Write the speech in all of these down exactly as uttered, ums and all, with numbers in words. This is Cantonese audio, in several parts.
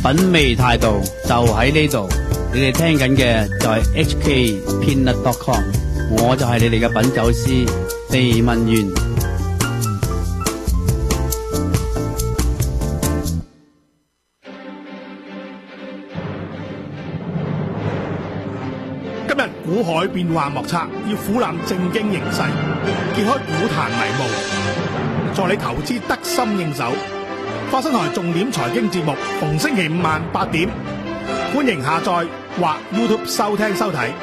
品味態度就喺呢度。你哋聽緊嘅就係 H K Peanut dot com， 我就係你哋嘅品酒師地文源。 今日股海變幻莫測，要俯瞰正經形勢，揭開股壇迷霧，助你投資得心應手。花生台重點財經節目，逢星期五晚八點，歡迎下載或 YouTube 收聽收睇。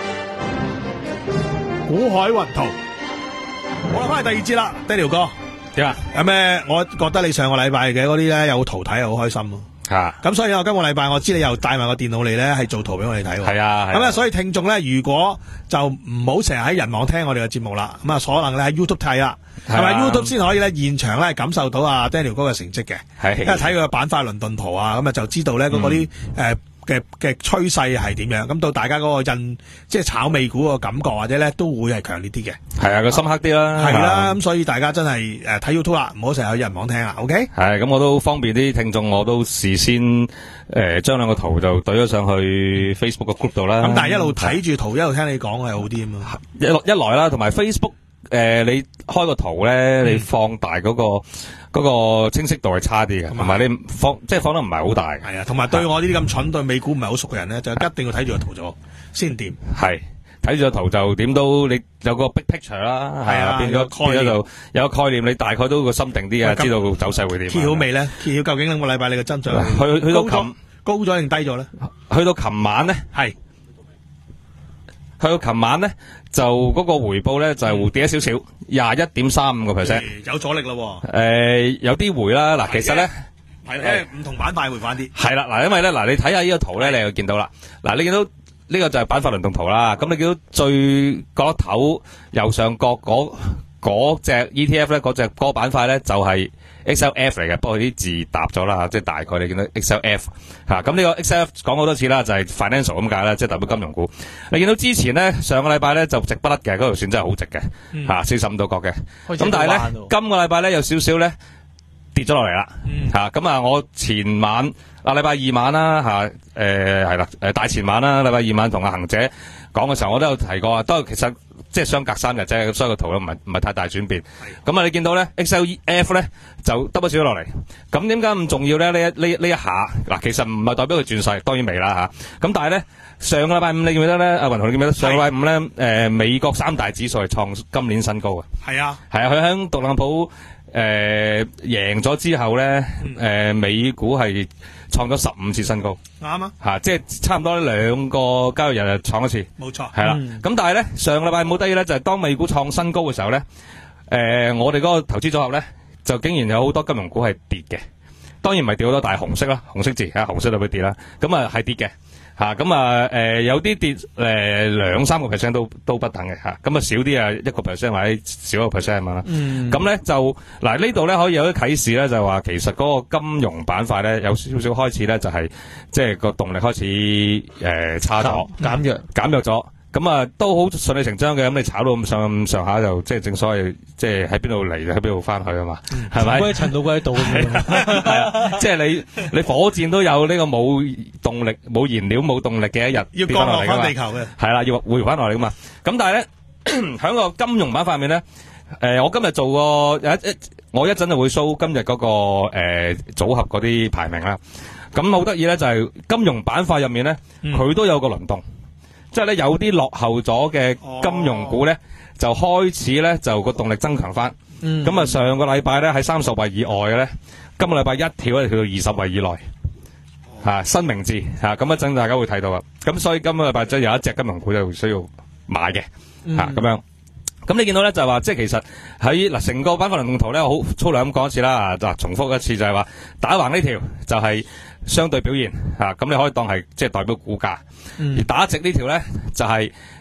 股海雲圖，好啦，翻嚟第二節啦，Daniel哥， 點啊？ 有咩？我覺得你上個禮拜嘅嗰啲咧有圖睇，好開心咯。 吓， 咁所以我今個禮拜我知你又帶埋個電腦嚟咧，係做圖俾我哋睇。 係啊， 咁啊，所以聽眾咧，如果就唔好成日喺人網聽我哋嘅節目啦，咁啊，可能咧喺 YouTube 睇啦，係咪 YouTube 先可以咧現場咧感受到阿 Daniel 哥嘅成績嘅？係，因為睇佢嘅板塊輪動圖啊，咁啊就知道咧嗰嗰啲誒嘅嘅趨勢係點樣，咁到大家嗰個印即係炒美股個感覺或者咧都會係強烈啲嘅。 係啊，個深刻啲啦。 係啦，咁所以大家真係誒睇 YouTube 啦，唔好成日喺人網聽啦。OK。 係，咁我都方便啲聽眾，我都事先誒將兩個圖就懟咗上去 Facebook 個 group 度啦。 咁但係一路睇住圖一路聽你講係好啲啊嘛。 一一來啦，同埋 Facebook 誒你開個圖咧，你放大嗰個嗰個清晰度係差啲嘅，同埋你放即係放得唔係好大。 係啊，同埋對我呢啲咁蠢對美股唔係好熟嘅人咧，就一定要睇住個圖咗先掂。 係睇住個圖就點都你有個 big picture 啦，係啊，變咗變咗就有個概念，你大概都個心定啲啊，知道走勢會點。 揭曉未咧？揭曉究竟兩個禮拜你嘅增長去去到琴高咗定低咗咧？ 去到琴晚咧係。 去到琴晚咧，就嗰個回報咧就跌咗少少，廿一點三五個 percent， 有阻力咯。 誒，有啲回啦。嗱，其實咧係因為唔同板塊回翻啲。 係啦，嗱，因為咧，嗱，你睇下呢個圖咧，你就見到啦。嗱，你見到呢個就係板塊輪動圖啦。咁你見到最角落頭右上角嗰嗰隻 E T F 咧，嗰隻嗰個板塊咧就係 X L F 嚟嘅，不過啲字搭咗啦，即係大概你見到 X L F 吓，咁呢個 X L F 講好多次啦，就係 financial 咁解啦，即係代表金融股。你見到之前咧上個禮拜咧就直不甩嘅，嗰條線真係好直嘅吓，四十五度角嘅。咁但係咧今個禮拜咧有少少咧跌咗落嚟啦吓，咁啊我前晚啊禮拜二晚啦吓，誒係啦誒大前晚啦，禮拜二晚同阿恒姐講嘅時候，我都有提過啊，都係其實。即係相隔三日啫，咁所以個圖咧唔係唔係太大轉變。咁啊，你見到咧 X L F 咧就耷咗少咗落嚟。咁點解咁重要咧？呢一呢呢一下嗱，其實唔係代表佢轉勢，當然未啦吓。咁但係咧上個禮拜五你記唔記得咧？阿雲豪你記唔記得？上個禮拜五咧，誒、呃、美國三大指數係創今年新高嘅。係啊，係啊，佢喺特朗普誒贏咗之後咧，誒、呃、美股係創咗十五次新高，啱啊！吓，即係差唔多兩個交易日就創一次，冇錯，係啦。咁、嗯、但係咧，上個禮拜冇得意咧，就係、是、當美股創新高嘅時候咧，誒、呃，我哋嗰個投資組合咧，就竟然有好多金融股係跌嘅。當然唔係跌好多，但係紅色啦，紅色字吓，紅色就會跌啦。咁啊係跌嘅。吓咁啊，誒、呃、有啲跌誒兩三個 percent 都都不等嘅吓，咁啊少啲啊一個 percent 或者少一個 percent 咁啦。嗯，咁咧就嗱呢度咧可以有啲啟示咧，就係話其實嗰個金融板塊咧有少少開始咧就係即係個動力開始誒、呃、差咗，減弱減弱咗。咁啊，都好順理成章嘅。咁你炒到咁上咁上下，就即係正所謂，即係喺邊度嚟就喺邊度翻去啊嘛，係咪？歸塵到歸到咁樣，係啊，即係你你火箭都有呢個冇動力、冇燃料、冇動力嘅一日要降落翻地球嘅，係啦，要回翻落嚟噶嘛。咁但係咧，喺個金融板塊面咧，誒、呃，我今日做過有一一，我一陣就會 show 今日嗰、那個誒、呃、組合嗰啲排名啦。咁好得意咧，就係、是、金融板塊入面咧，佢、嗯、都有個輪動。即係咧有啲落後咗嘅金融股咧、哦，就開始咧就個動力增強翻。咁、嗯、啊上個禮拜咧喺三十位以外嘅咧，今個禮拜一跳咧跳到二十位以內。吓、哦啊、新名字吓，咁一陣大家會睇到啊。咁所以今個禮拜即係有一隻金融股就需要買嘅吓咁樣。咁你見到咧就係話，即係其實喺嗱成個板塊輪動圖咧，好粗略咁講一次啦。嗱，重複一次就係話打橫呢條就係相對表現吓，咁你可以當係即係代表股價、嗯。而打直呢條咧就係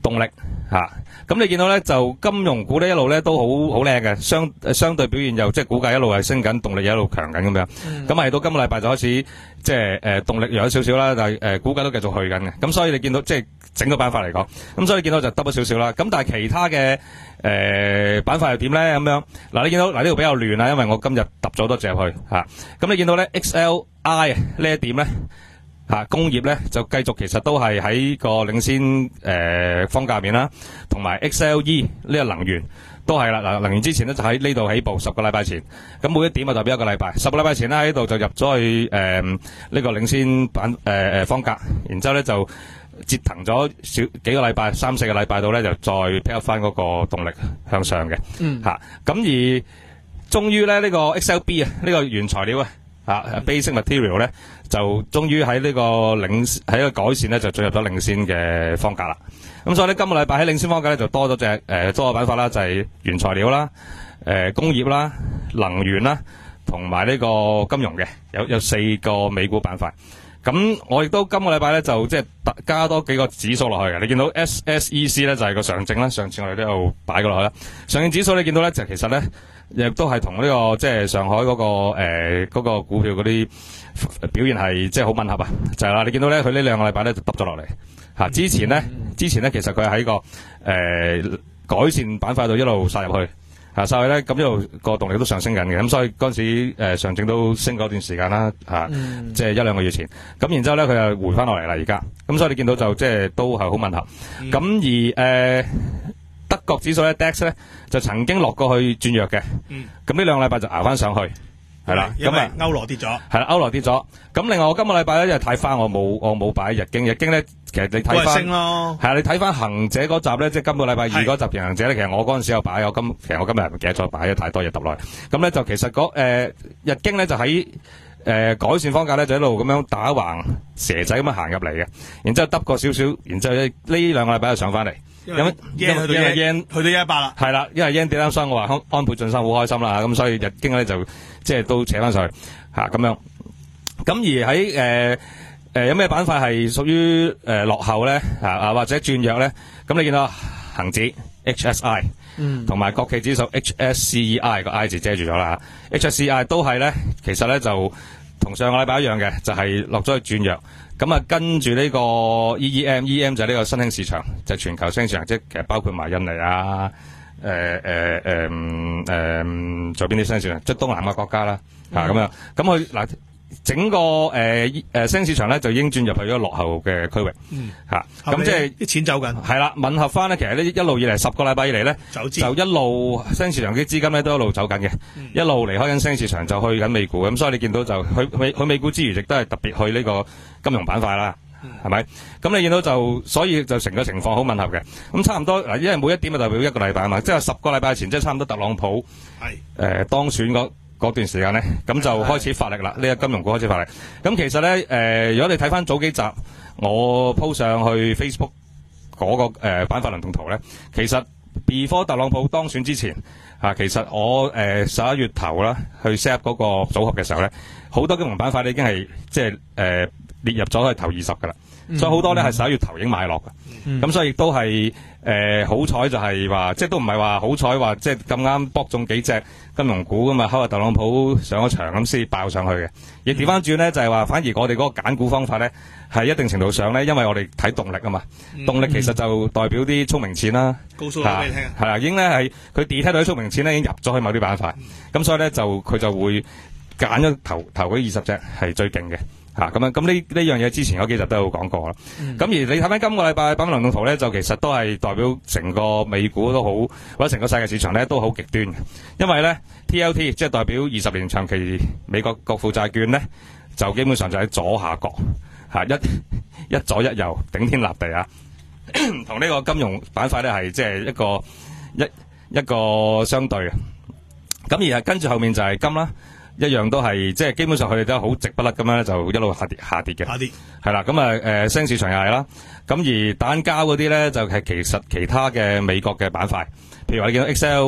動力吓，咁、啊、你見到咧就金融股咧一路咧都好好靚嘅，相相對表現又即係股價一路係升緊，動力又一路強緊咁樣。咁係、嗯、到今個禮拜就開始即係誒動力弱咗少少啦，但係誒股價都繼續去緊嘅。咁所以你見到即係整個板塊嚟講，咁所以你見到就得咗少少啦。咁但係其他嘅誒板塊又點咧？咁樣嗱，你見到嗱呢度比較亂啦，因為我今日揼咗多隻入去吓。咁、啊、你見到咧 X L I 呢一點咧？吓、啊，工業咧就繼續其實都係喺個領先誒、呃、方價面啦，同埋 X L E 呢個能源都係啦。嗱，能源之前咧就喺呢度起步，十個禮拜前，咁每一點啊代表一個禮拜，十個禮拜前咧喺度就入咗去誒呢、呃這個領先版誒誒方價，然之後咧就折騰咗少幾個禮拜，三四個禮拜度咧就再 pick up 翻嗰個動力向上嘅，嗯吓，咁、啊、而終於咧呢、這個 X L B 啊呢個原材料啊。啊 ，basic material 咧就終於喺呢個領喺個改善咧就進入咗領先嘅方格啦。咁所以咧今個禮拜喺領先方格咧就多咗隻誒多個板塊啦，就係、是、原材料啦、誒、呃、工業啦、能源啦，同埋呢個金融嘅，有有四個美股板塊。咁我亦都今個禮拜咧就即係加多幾個指數落去嘅。你見到 S S E C 咧就係、是、個上證啦，上次我哋都有擺過落去啦。上證指數你見到咧就其實咧。亦都係同呢個即係上海嗰、那個誒嗰、呃那個股票嗰啲表現係即係好吻合啊！就係、是、啦，你見到咧佢呢兩個禮拜咧就耷咗落嚟吓。之前咧，之前咧其實佢喺個誒、呃、改善板塊度一路殺入去吓，殺、啊、去咧咁一路個動力都上升緊嘅。咁所以嗰陣時誒、呃、上證都升嗰段時間啦吓，即、啊、係、嗯、一兩個月前。咁然之後咧佢又回翻落嚟啦，而家咁所以你見到就即係都係好吻合。咁、嗯、而誒。呃德國指數咧 D A X 咧就曾經落過去轉弱嘅，咁呢兩個禮拜就熬翻上去，係啦， 因為歐羅跌咗， 係啦，歐羅跌咗。咁另外我今個禮拜咧，因為睇翻我冇我冇擺日經，日經咧其實你睇翻，係啊，你睇翻恒者嗰集咧，即係今個禮拜二嗰集平衡者咧，其實我嗰陣時有擺，我今其實我今日唔記得咗擺咗太多嘢揼落去。咁咧就其實嗰誒、呃、日經咧就喺誒、呃、改善方價咧就一路咁樣打橫蛇仔咁樣行入嚟嘅，然之後揼過少少，然之後呢兩個禮拜就上翻嚟。 因為 yen 去到 yen 去到一一八啦， 係啦，因為 yen 跌啱，所以我話安安倍晉三好開心啦，咁所以日經咧就即係都扯翻上去吓咁樣。咁而喺誒誒有咩板塊係屬於誒落後咧啊啊或者轉弱咧？咁你見到恒指 H S I， 嗯，同埋國企指數 H S C E I 個 I 字遮住咗啦 ，H S C E I 都係咧，其實咧就同上個禮拜一樣嘅，就係落咗去轉弱。咁啊，跟住呢個 E E M，E E M 就係呢個新興市場，就係、全球新興市場，即係其實包括埋印尼啊，誒誒誒誒，仲有邊啲新興市場？即係東南亞國家啦，嚇咁、嗯、樣。咁佢嗱整個誒誒、呃、新興市場咧，就已經轉入去咗落後嘅區域，嗯嚇。咁即係啲錢走緊， 係啦，吻合翻咧。其實呢一路以嚟十個禮拜以嚟咧，就一路新興市場啲資金咧都一路走緊嘅，嗯、一路離開緊新興市場就去緊美股。咁所以你見到就去去去美股之餘，亦都係特別去呢個金融板塊啦，係咪、嗯？咁你見到就所以就成個情況好吻合嘅。咁差唔多嗱，因為每一點就代表一個禮拜啊嘛，即係十個禮拜前，即係差唔多特朗普係誒是、呃、當選嗰嗰段時間咧，咁就開始發力啦。呢個金融股開始發力。咁其實咧誒、呃，如果你睇翻早幾集，我 po 上去 Facebook 嗰、那個誒板塊輪動圖咧，其實 before 特朗普當選之前啊，其實我誒十一月頭啦去 set up 嗰個組合嘅時候咧，好多金融板塊咧已經係即係誒列入咗去頭二十噶啦，嗯、所以好多咧係十一月頭已經買落噶。咁、嗯、所以亦都係誒好彩就係話，即係都唔係話好彩話，即係咁啱搏中幾隻金融股噶嘛，後來特朗普上咗場咁先爆上去嘅。亦調翻轉咧，就係話反而我哋嗰個揀股方法咧，係一定程度上咧，因為我哋睇動力啊嘛，嗯、動力其實就代表啲聰明錢啦。 告訴我俾你聽， 係啦，已經咧係佢 detect 到啲聰明錢咧，已經入咗去某啲板塊，咁、嗯、所以咧就佢就會揀咗頭頭嗰二十隻係最勁嘅。吓咁樣，咁呢呢樣嘢之前嗰幾集都有講過啦。咁、嗯、而你睇翻今個禮拜板塊輪動圖咧，就其實都係代表成個美股都好，或者成個世界市場咧都好極端嘅。因為咧 T L T 即係代表二十年長期美國國庫債券咧，就基本上就喺左下角吓，一一左一右頂天立地啊。同呢個金融板塊咧係即係一個一一個相對嘅。咁而係跟住後面就係金啦。一樣都係即係基本上佢哋都好直不甩咁樣就一路下跌下跌嘅，下跌係啦。咁啊誒，新興市場又係啦。咁而蛋膠嗰啲咧就係、是、其實其他嘅美國嘅板塊，譬如話你見到 X L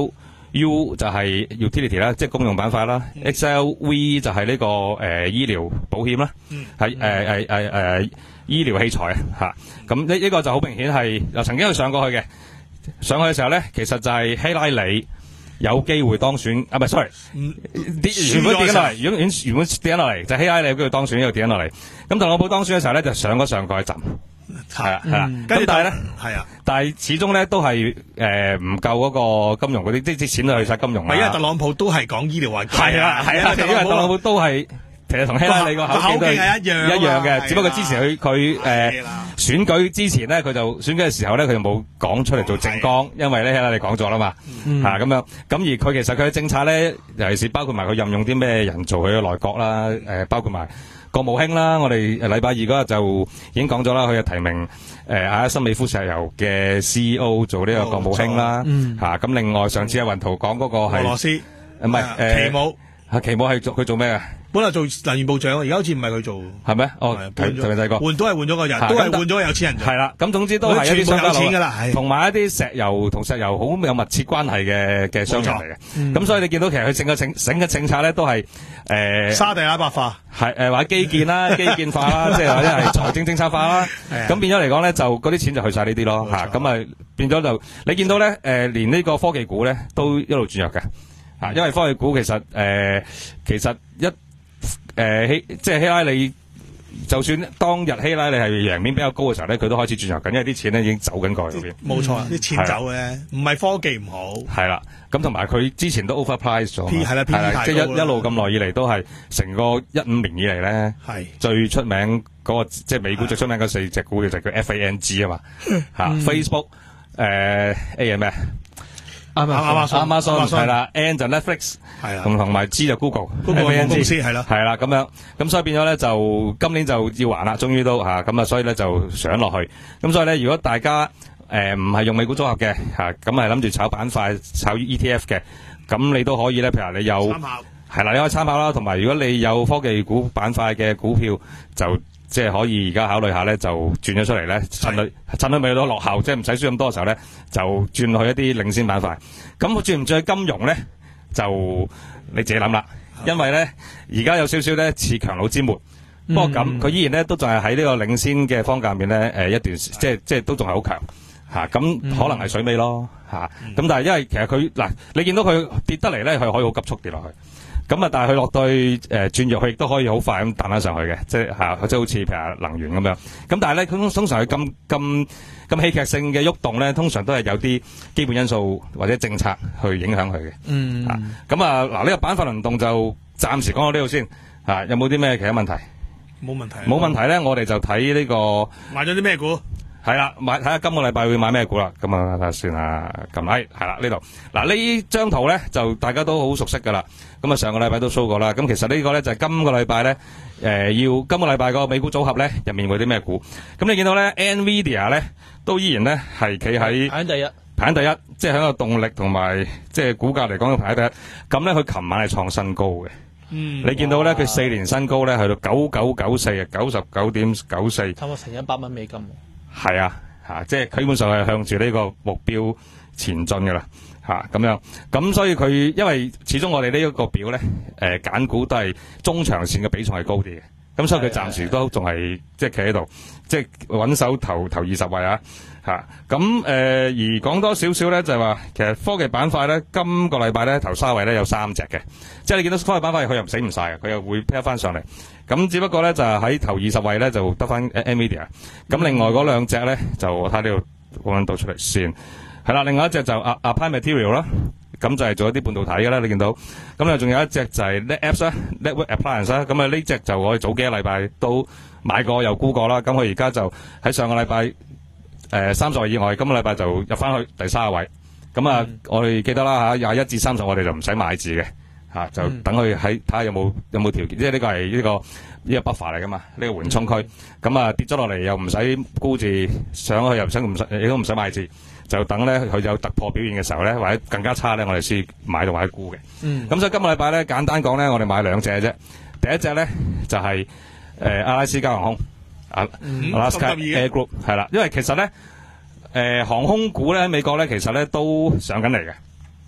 U 就係 utility 啦，即係公用板塊啦。 嗯、 X L V 就係呢、這個誒、呃、醫療保險啦，係誒誒誒誒醫療器材啊嚇。咁呢呢個就好明顯係又曾經去上過去嘅，上去嘅時候咧，其實就係希拉里有機會當選啊，唔係 sorry，跌、嗯、原本跌緊落嚟，原本原本跌緊落嚟，就希拉里有機會當選，呢度跌緊落嚟。咁特朗普當選嘅時候咧，就上咗上過一陣。係啊，係啦，咁但係咧，係啊，但係始終咧都係誒唔夠嗰個金融嗰啲，即係啲錢都去晒金融啦。 因為特朗普都係講醫療環境， 係啊係啊，因為特朗普都係其實同希拉里個口徑都係一樣一樣嘅，只不過之前佢佢誒選舉之前咧，佢就選舉嘅時候咧，佢就冇講出嚟做政綱，因為咧希拉里講咗啦嘛，吓咁樣，咁而佢其實佢嘅政策咧，尤其是包括埋佢任用啲咩人做佢嘅內閣啦，誒包括埋。國務卿啦，我哋禮拜二嗰日就已經講咗啦，佢嘅提名誒阿森美孚石油嘅 C E O 做呢個國務卿啦，吓咁另外上次阿雲圖講嗰個係俄羅斯，唔係誒奇姆，啊奇姆係做佢做咩嘅？本來做能源部長，而家好似唔係佢做，係咩？哦，提提名第個換都係換咗個人，都係換咗個有錢人。係啦，咁總之都係一啲商家佬，同埋一啲石油同石油好有密切關係嘅嘅商人嚟嘅。咁所以你見到其實佢整個整整嘅政策咧，都係誒沙地阿拉伯化，係誒或者基建啦、基建化啦，即係或者係財政政策化啦。咁變咗嚟講咧，就嗰啲錢就去晒呢啲咯嚇。咁啊變咗就你見到咧誒，連呢個科技股咧都一路轉弱嘅嚇，因為科技股其實誒其實一誒希即係希拉里，就算當日希拉里係贏面比較高嘅時候咧，佢都開始轉弱緊，因為啲錢咧已經走緊過去嗰邊。冇錯，啲錢走嘅，唔係科技唔好。係啦，咁同埋佢之前都 overpriced 咗。P 係啦，P 太高啦。即係一一路咁耐以嚟都係成個一五年以嚟咧，係最出名嗰個即係美股最出名嗰四隻股嘅就叫 F A N G 啊嘛嚇 ，Facebook 誒 A 係咩？啱啱啱啱啱係啦 ，N 就 Netflix 係啦，同同埋 G 就 Google，Google 公司係啦，係啦咁樣，咁所以變咗咧就今年就要還啦，終於都吓咁啊，所以咧就上落去，咁所以咧如果大家誒唔係用美股組合嘅吓，咁係諗住炒板塊、炒 E T F 嘅，咁你都可以咧，譬如你有係啦，你可以參考啦，同埋如果你有科技股板塊嘅股票就。即係可以而家考慮下咧，就轉咗出嚟咧，趁佢趁佢未到落後，即係唔使輸咁多嘅時候咧，就轉去一啲領先板塊。咁轉唔轉去金融咧，就你自己諗啦。因為咧，而家有少少咧似強弩之末，不過咁佢依然咧都仲係喺呢個領先嘅方向面咧，誒一段即係即係都仲係好強嚇。咁可能係水尾咯嚇。咁但係因為其實佢嗱，你見到佢跌得嚟咧，佢可以好急速跌落去。咁啊，但係佢落到去誒轉弱，佢亦都可以好快咁彈翻上去嘅，即係嚇，即係好似譬如能源咁樣。咁但係咧，佢通常佢咁咁咁戲劇性嘅喐動咧，通常都係有啲基本因素或者政策去影響佢嘅。嗯。咁啊，嗱呢個板塊輪動就暫時講到呢度先。嚇，有冇啲咩其他問題？冇問題。冇問題咧，我哋就睇呢個買咗啲咩股？係啦，買睇下今個禮拜會買咩股啦。咁啊，睇下先啦。咁係係啦，呢度嗱呢張圖咧就大家都好熟悉噶啦。咁啊，上個禮拜都 show 過啦。咁其實呢個咧就係今個禮拜咧，誒要今個禮拜個美股組合咧入面會啲咩股？咁你見到咧 ，Nvidia 咧都依然咧係企喺排第一，排第一，即係喺個動力同埋即係股價嚟講，排第一。咁咧，佢琴晚係創新高嘅。嗯，你見到咧，佢四年新高咧去到九九九四啊，九十九點九四，差唔多成一百蚊美金。係啊，吓，即係基本上係向住呢個目標前進噶啦，吓咁樣。咁所以佢因為始終我哋呢一個表咧，誒揀股都係中長線嘅比重係高啲嘅。咁所以佢暫時都仲係即係企喺度，即係穩手頭頭二十位啊，吓咁誒。而講多少少咧，就係話其實科技板塊咧，今個禮拜咧頭三位咧有三隻嘅，即係你見到科技板塊佢又唔死唔晒嘅，佢又會 pair 翻上嚟。咁只不過咧就係喺頭二十位咧就得翻 Nvidia，咁另外嗰兩隻咧就我睇呢度揾到出嚟先，係啦，另外一隻就 Applied Material 啦，咁就係做一啲半導體嘅啦，你見到，咁啊仲有一隻就係 NetApps 啦 ，Network Appliance 啦，咁啊呢隻就我哋早幾個禮拜都買過又沽過啦，咁佢而家就喺上個禮拜誒三十位以外，今個禮拜就入翻去第三個位，咁啊、嗯、我哋記得啦嚇，廿一至三十我哋就唔使買字嘅。啊！就等佢喺睇下有冇有冇條件，即係呢個係呢、呢個呢、呢個 buffer 嚟噶嘛？呢、呢個緩衝區，咁、嗯、啊跌咗落嚟又唔使沽字，上去又唔使唔使，亦都唔使買字，就等咧佢有突破表現嘅時候咧，或者更加差咧，我哋先買到或者沽嘅。嗯。咁所以今個禮拜咧，簡單講咧，我哋買兩隻啫。第一隻咧就係、是、誒、呃、阿拉斯加航空，阿、嗯、Alaska Air Group 係啦，因為其實咧誒、呃、航空股咧喺美國咧其實咧都上緊嚟嘅。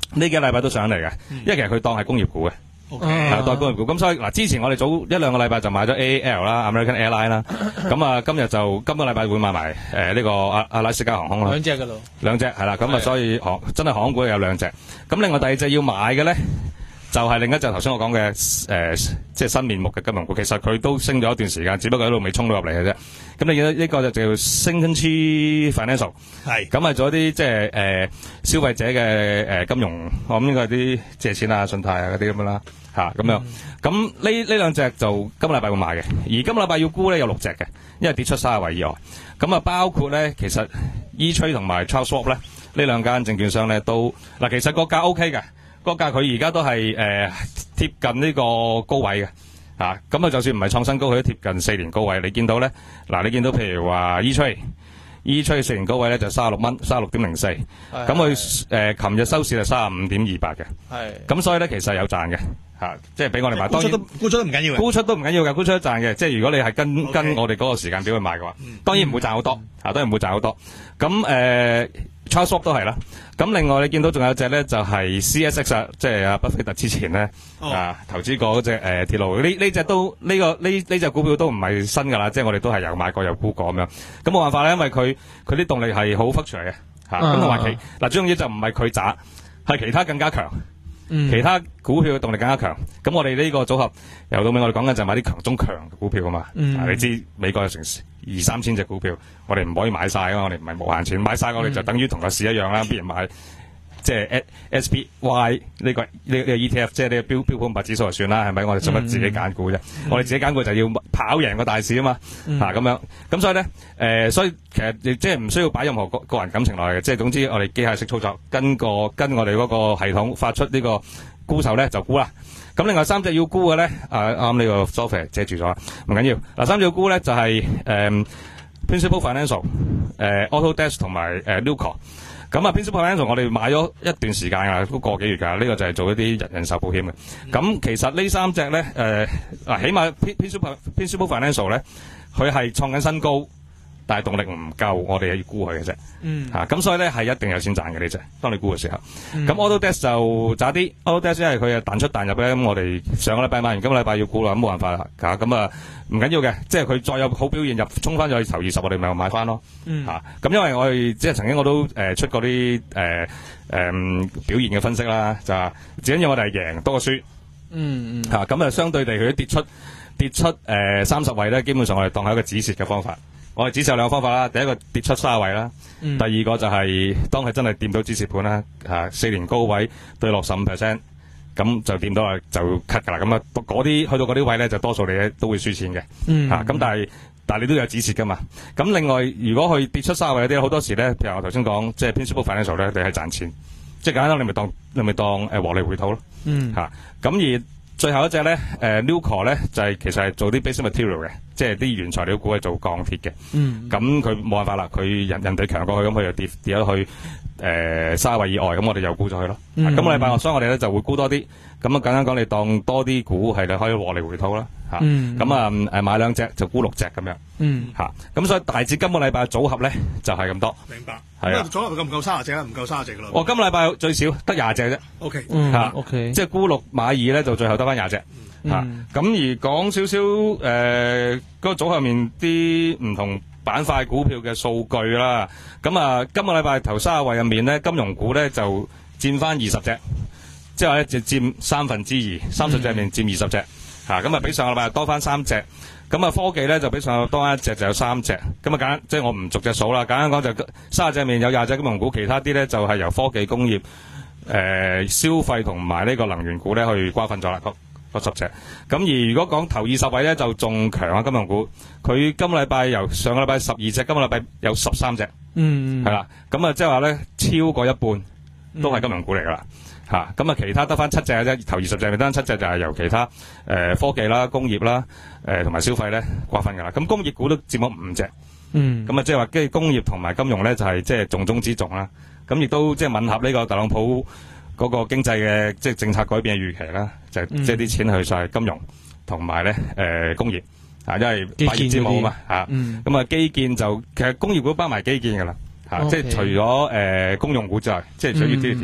呢幾個禮拜都上嚟嘅，因為其實佢當係工業股嘅。 OK， 係當工業股。咁所以嗱，之前我哋早一兩個禮拜就買咗 A A L 啦 ，American Airline 啦。咁啊，今日就今個禮拜會買埋誒呢個阿阿拉斯加航空啦。 兩隻噶咯， 兩隻係啦。咁啊，所以航真係航空股有兩隻。咁另外第二隻要買嘅咧，就係另一隻頭先我講嘅誒，即係新面目嘅金融股。其實佢都升咗一段時間，只不過喺度未衝到入嚟嘅啫。咁你見到呢個就叫 Synchrony Financial， 係咁係做一啲即係誒消費者嘅誒金融，我諗應該係啲借錢啊、信貸啊嗰啲咁樣啦。吓咁樣，咁呢呢兩隻就今個禮拜會買嘅，而今個禮拜要沽咧有六隻嘅，因為跌出三十位以外。咁啊，包括咧其實 E-Trade 同埋 Charles Schwab 咧呢兩間證券商咧都嗱，其實個價 OK 嘅，個價佢而家都係誒貼近呢個高位嘅，吓咁啊，就算唔係創新高，佢都貼近四年高位。你見到咧嗱，你見到譬如話 E-Trade。E-Trade 四年高位咧就三十六蚊，三十六點零四。咁佢誒琴日收市係三十五點二八嘅。係。咁所以咧其實有賺嘅嚇，即係俾我哋買。 沽出都沽出都唔緊要嘅。沽出都唔緊要嘅，沽出都賺嘅。即係如果你係跟 Okay. 跟我哋嗰個時間表去買嘅話，當然唔會賺好多嚇，當然唔會賺好多。咁誒 Charles Schwab 都係啦。咁另外你見到仲有隻咧就係 C S X 啊，即係阿巴菲特之前咧啊投資過嗰隻誒鐵路。呢呢隻都呢個呢呢隻股票都唔係新㗎啦，即係我哋都係有買過有沽過咁樣。咁冇辦法咧，因為佢佢啲動力係好忽出嚟嘅嚇。咁同埋其嗱，最重要就唔係佢渣，係其他更加強。其他股票嘅動力更加強，咁我哋呢個組合由到尾我哋講緊就係買啲強中強嘅股票啊嘛。嗯、啊你知美國有成二三千隻股票，我哋唔可以買晒啊！我哋唔係無限錢買晒，我哋就等於同個市一樣啦。必然買即係 S P Y 呢個呢呢個 E T F， 即係呢個標標普五百指數就算啦，係咪？我哋做乜自己揀股啫？嗯、我哋自己揀股就要跑贏個大市啊嘛。嗯、啊咁樣，咁所以咧誒、呃，所以其實亦即係唔需要擺任何個個人感情落去嘅，即係總之我哋機械式操作，跟個跟我哋嗰個系統發出呢個沽售咧就沽啦。咁另外三隻要沽嘅咧，啊啱呢個 software 遮住咗，唔緊要。嗱，三隻要沽咧就係、是、誒、呃、Principal Financial、呃、誒 Autodesk 同埋誒 Nucor。咁啊 Principal Financial 我哋買咗一段時間㗎，都個幾月㗎。呢、這個就係做一啲人人壽保險嘅。咁、嗯、其實呢三隻咧誒嗱，起碼 Principal Principal Financial 咧，佢係創緊新高。但係動力唔夠，我哋要沽佢嘅啫。嗯。嚇、啊，咁所以咧係一定有錢賺嘅呢隻。當你沽嘅時候，咁、嗯、Autodesk 就渣啲。Autodesk 因為佢係彈出彈入咧，咁我哋上個禮拜買完，今個禮拜要沽啦，咁冇辦法啦。嚇，咁啊唔緊要嘅，即係佢再有好表現入，衝翻咗去頭二十，我哋咪買翻咯。嗯。嚇、啊，咁因為我哋即係曾經我都誒、呃、出過啲誒誒表現嘅分析啦，就係只因為我哋係贏多過輸。嗯嗯。嚇、啊，咁啊相對地佢跌出跌出誒三十位咧，基本上我哋當係一個止蝕嘅方法。我哋止蝕有兩個方法啦，第一個跌出卅位啦，嗯、第二個就係當佢真係掂到止蝕盤啦，嚇四年高位對落十五 percent，咁就掂到啦就 cut 㗎啦，咁啊嗰啲去到嗰啲位咧就多數你咧都會輸錢嘅，嚇咁、嗯啊、但係但係你都有止蝕㗎嘛，咁另外如果佢跌出卅位嗰啲好多時咧，譬如我頭先講即係 Principal Financial 咧，你係賺錢，即係簡單你咪當你咪當誒獲利回吐咯，嚇咁、嗯啊、而。最後一隻咧，誒、呃、Nucor 咧就係、是、其實係做啲 basic material 嘅，即係啲原材料股係做鋼鐵嘅。嗯。咁佢冇辦法啦，佢人人哋強過去，咁佢又跌跌咗去誒三十位以外，咁我哋又沽咗佢咯。嗯。咁個禮拜，所以我哋咧就會沽多啲。咁啊，簡單講，你當多啲股係你可以獲利回吐啦。嚇。嗯。咁啊誒買兩隻就沽六隻咁樣。嗯。嚇。咁所以大致今個禮拜組合咧就係、是、咁多。明白。係啊。組合夠唔夠三十隻啊？唔夠三十隻噶啦。我今個禮拜最少得廿隻啫。O K。嗯。嚇。O K。即係沽六買二咧，就最後得翻廿隻。嚇。咁、嗯、而講少少誒嗰個組合入面啲唔同板塊股票嘅數據啦。咁啊，今個禮拜頭三十位入面咧，金融股咧就佔翻二十隻。即係話咧，就佔三分之二，三十隻入面佔二十隻，嚇咁啊，比上個禮拜多翻三隻。咁啊，科技咧就比上個多一隻，就有三隻。咁啊，簡單即係我唔逐隻數啦。簡單講就三十隻入面有廿隻金融股，其他啲咧就係由科技、工業、誒、呃、消費同埋呢個能源股咧去瓜分咗啦，嗰十隻。咁而如果講頭二十位咧，就仲強啊金融股。佢今個禮拜由上個禮拜十二隻，今個禮拜有十三隻。嗯，係啦。咁啊，即係話咧，超過一半都係金融股嚟噶啦。吓，咁啊，其他得翻七隻啫，頭二十隻咪得翻七隻，就係由其他誒、呃、科技啦、工業啦、誒同埋消費咧瓜分噶啦。咁工業股都佔咗五隻，嗯，咁啊即係話即係工業同埋金融咧就係即係重中之重啦。咁亦都即係吻合呢個特朗普嗰個經濟嘅即係政策改變嘅預期啦，就係即係啲錢去晒金融同埋咧誒工業啊，因為百業之母啊嘛吓，咁啊基建就其實工業股包埋基建噶啦。吓，即係除咗誒公用股之外，即係除咗 utility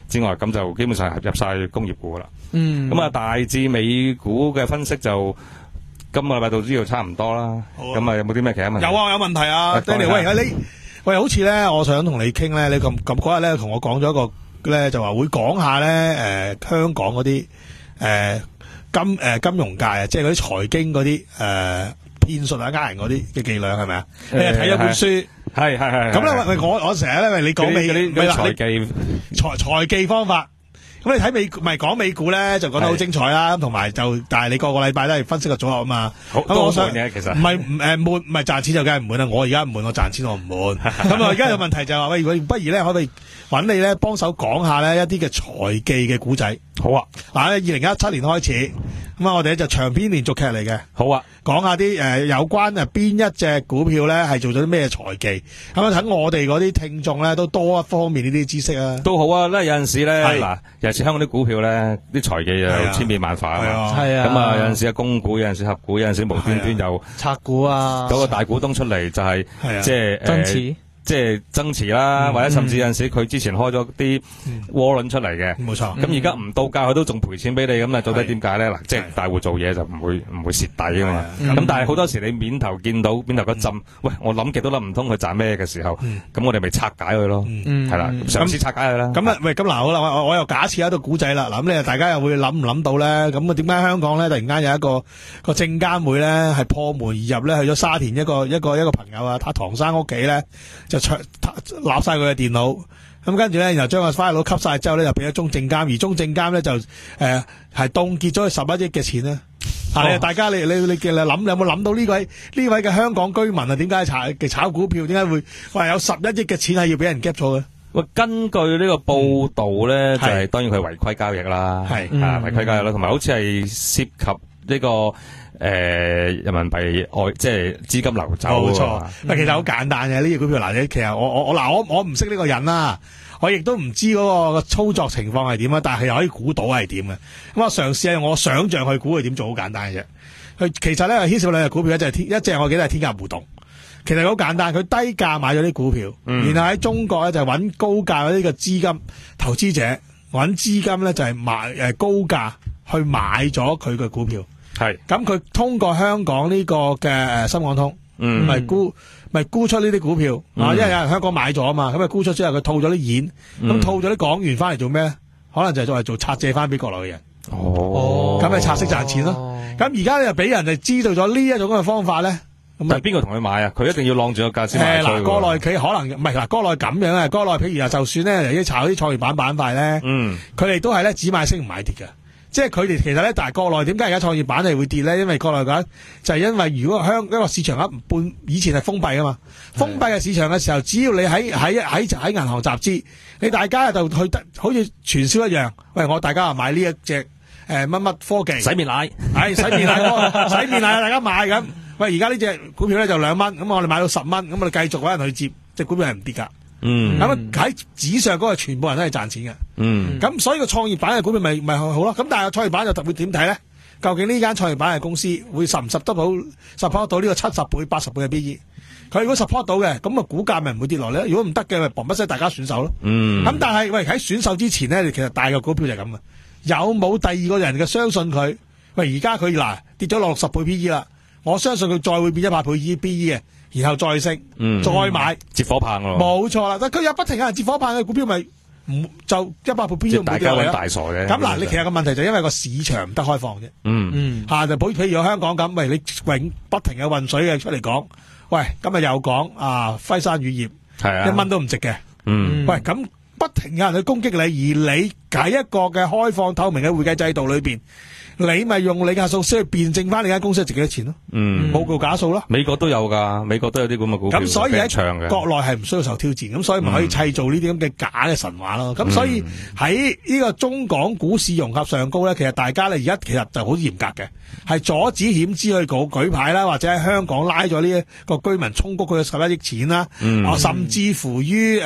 之外，咁就基本上係入晒工業股噶啦。 嗯， 咁啊，大致美股嘅分析就今個禮拜到呢度差唔多啦。咁啊，有冇啲咩其他問題？ 有啊，有問題啊 ，Danny，喂，你喂，好似咧，我想同你傾咧，你咁咁嗰日咧同我講咗一個咧，就話會講下咧，誒、呃，香港嗰啲誒金誒、呃、金融界啊，即係嗰啲財經嗰啲誒騙術啊、呃人嗰啲嘅伎倆係咪啊？你係睇咗本書， 係係係。 咁咧，喂，我我成日咧，喂，你講美嗰啲財技財財技方法。咁你睇美唔係講美股咧，就講得好精彩啦，同埋就但係你個個禮拜都係分析個組合啊嘛。 好多悶嘅其實。唔係誒悶，唔係賺錢就梗係唔悶啦。我而家唔悶，我賺錢我唔悶。咁啊，而家有問題就係話喂，如果不如咧，可唔可以揾你咧幫手講下咧一啲嘅財技嘅古仔？ 好啊。 嗱，二零一七年開始，咁啊，我哋咧就長篇連續劇嚟嘅。 好啊。 講下啲誒有關誒邊一隻股票咧係做咗啲咩財技，咁啊等我哋嗰啲聽眾咧都多一方面呢啲知識啊。 都好啊，咧有陣時咧嗱，尤其是香港啲股票咧，啲財技又千變萬化啊嘛。係啊。咁啊有陣時啊供股，有陣時合股，有陣時無端端又拆股啊。 嗰個大股東出嚟就係即係誒。即係增持啦，嗯、或者甚至有陣時佢之前開咗啲窩輪出嚟嘅，冇錯。咁而家唔到價，佢都仲賠錢俾你，咁啊到底點解咧？嗱，即係大戶做嘢就唔會唔會蝕底啊嘛。咁、嗯、但係好多時你面頭見到面頭嗰陣，嗯、喂，我諗極都諗唔通佢賺咩嘅時候，咁、嗯、我哋咪拆解佢咯，係、嗯、啦，嘗試拆解佢啦。咁啊，喂，咁嗱好啦，我我又假設一個古仔啦，嗱咁你大家又會諗唔諗到咧？咁啊點解香港咧突然間有一個一個證監會咧係破門而入咧，去咗沙田一個一個一個朋友啊，他唐生屋企咧就搶立晒佢嘅電腦，咁跟住咧，然後將個 file 吸晒之後咧，就俾咗中證監，而中證監咧就誒係凍結咗佢十一億嘅錢咧。係、哦、大家你你你嘅諗，你有冇諗到呢位呢位嘅香港居民啊？點解炒炒股票？點解會話有十一億嘅錢係要俾人 gap 咗嘅？喂，根據呢個報道咧，嗯、就係、是、當然佢違規交易啦，係啊違規交易啦，同埋好似係涉及呢、這個。誒、呃，人民幣外即係資金流走，冇錯。但其實好簡單嘅呢隻股票，嗱，你其實我我我嗱，我我唔識呢個人啦，我亦都唔知嗰個操作情況係點啊，但係又可以估到係點嘅。咁我嘗試下我想象去估佢點做，好簡單嘅啫。佢其實咧牽涉兩隻股票，一隻係天，一隻我記得係天價互動。其實好簡單，佢低價買咗啲股票，嗯、然後喺中國咧就揾高價嗰啲嘅資金投資者揾資金咧就係買誒高價去買咗佢嘅股票。係，咁佢通過香港呢個嘅誒深港通，嗯，咪沽咪沽出呢啲股票，嗯、啊，因為有人香港買咗啊嘛，咁啊沽出之後佢套咗啲現，咁、嗯、套咗啲港元翻嚟做咩咧？可能就係作為做拆借翻俾國內嘅人，哦，咁咪拆息賺錢咯。咁而家又俾人哋知道咗呢一種嘅方法咧，咁但係邊個同佢買啊？佢一定要晾住個價先買出。誒，嗱，國內佢可能唔係嗱，國內咁樣啊，國內譬如啊，就算咧，嚟啲炒啲創業板板塊咧，嗯，佢哋都係咧只買升唔買跌嘅。即係佢哋其實咧，但係國內點解而家創業板係會跌咧？因為國內講就係因為如果香一個市場一半以前係封閉啊嘛，封閉嘅市場嘅時候，只要你喺喺喺喺銀行集資，你大家就去得好似傳銷一樣。喂，我大家啊買呢一隻誒乜乜科技洗面奶，係洗面奶，洗面奶大家買咁。喂，而家呢隻股票咧就兩蚊，咁我哋買到十蚊，咁我哋繼續搵人去接，隻股票係唔跌噶。嗯，咁喺紙上嗰個全部人都係賺錢嘅。嗯，咁所以個創業板嘅股票咪咪好咯。咁但係創業板又特別點睇咧？究竟呢間創業板嘅公司會實唔實得到 support 到呢個七十倍、八十倍嘅 P E？ 佢如果 support 到嘅，咁啊股價咪唔會跌落嚟。如果唔得嘅，咪嘣一聲大家選手咯。嗯，咁但係喂喺選手之前咧，其實大嘅股票就係咁啊。有冇第二個人嘅相信佢？喂，而家佢嗱跌咗落六十倍 P E 啦，我相信佢再會變一百倍 P E 嘅。然後再升，嗯、再買接火棒咯，冇錯啦。但佢有不停有人接火棒嘅股票，咪唔就一百倍 P E 都唔會跌落嚟。大傻嘅。咁嗱，你其實個問題就因為個市場唔得開放啫。嗯嗯，吓就譬如香港咁，喂，你永不停嘅運水嘅出嚟講，喂，今日又講啊輝山乳業係啊一蚊都唔值嘅。嗯，喂，咁不停有人去攻擊你，而你喺一個嘅開放透明嘅會計制度裏邊。你咪用你嘅數先去辯證翻你間公司值幾多錢咯？嗯，報告假數咯。美國都有噶，美國都有啲咁嘅股票。咁所以喺國內係唔需要受挑戰，咁所以咪可以砌造呢啲咁嘅假嘅神話咯。咁、嗯、所以喺呢個中港股市融合上高咧，其實大家咧而家其實就好嚴格嘅，係阻止險資去舉舉牌啦，或者喺香港拉咗呢一個居民充谷佢嘅十一億錢啦，嗯、啊，甚至乎於誒誒誒誒誒誒誒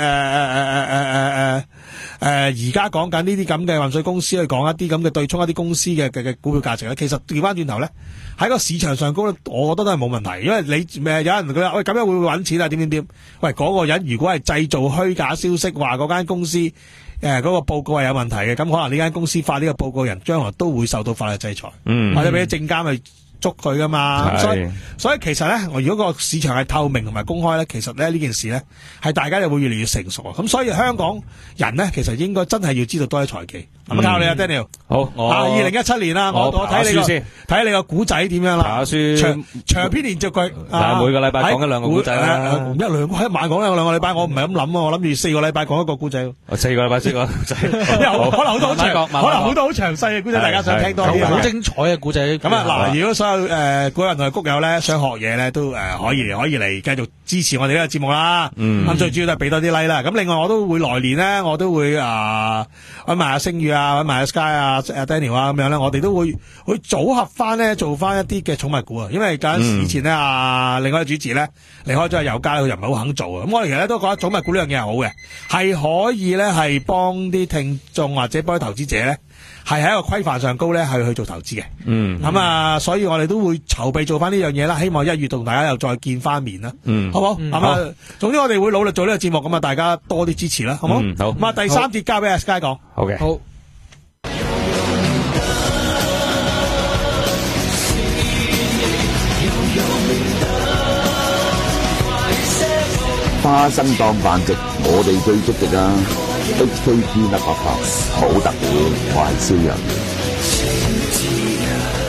而家講緊呢啲咁嘅運水公司去講一啲咁嘅對沖一啲公司嘅嘅嘅。股票價值咧，其實調翻轉頭咧，喺個市場上高咧，我覺得都係冇問題，因為你誒有人佢話喂咁樣會唔會揾錢啊？點點點？喂，嗰、那個人如果係製造虛假消息，話嗰間公司誒誒嗰個報告係有問題嘅，咁可能呢間公司發呢個報告人將來都會受到法律制裁， 嗯， 或者俾證監去捉佢噶嘛，所以所以其實咧，如果個市場係透明同埋公開咧，其實咧呢件事咧係大家就會越嚟越成熟啊。咁所以香港人咧，其實應該真係要知道多啲財技。咁靠你啊 Daniel。 好， 啊，二零一七年啦，我我睇你個睇你個古仔點樣啦。 爬書長長篇連續劇。 嗱，每個禮拜講一兩個古仔啦。 一兩個一晚講一兩個禮拜，我唔係咁諗啊，我諗住四個禮拜講一個古仔。 四個禮拜四個古仔，可能好多好長，可能好多好詳細嘅古仔，大家想聽多啲。 好精彩嘅古仔。 咁啊，嗱，如果所有誒古人同埋谷友咧想學嘢咧，都誒可以可以嚟繼續支持我哋呢個節目啦。咁最主要都係俾多啲 like 啦。咁另外我都會來年咧，我都會啊揾埋阿星宇啊，揾埋阿 Sky 啊、阿 Daniel 啊咁樣咧，我哋都會會組合翻咧，做翻一啲嘅寵物股啊。因為嗰陣時以前咧啊，另外一個主持咧離開咗係油家，佢又唔係好肯做啊。咁我哋其實咧都覺得寵物股呢樣嘢係好嘅，係可以咧係幫啲聽眾或者幫啲投資者咧。係喺一個規範上高咧，係去做投資嘅。嗯，咁啊，所以我哋都會籌備做翻呢樣嘢啦。希望一月同大家又再見翻面啦。嗯，好唔好？咁啊，總之我哋會努力做呢個節目，咁啊，大家多啲支持啦，好唔好？ 嗯，好。 咁啊，第三節交俾阿 Sky 講。 好嘅。好。 花生當飯食，我哋最積極啊！H K P 粒白頭好特別，我係燒人。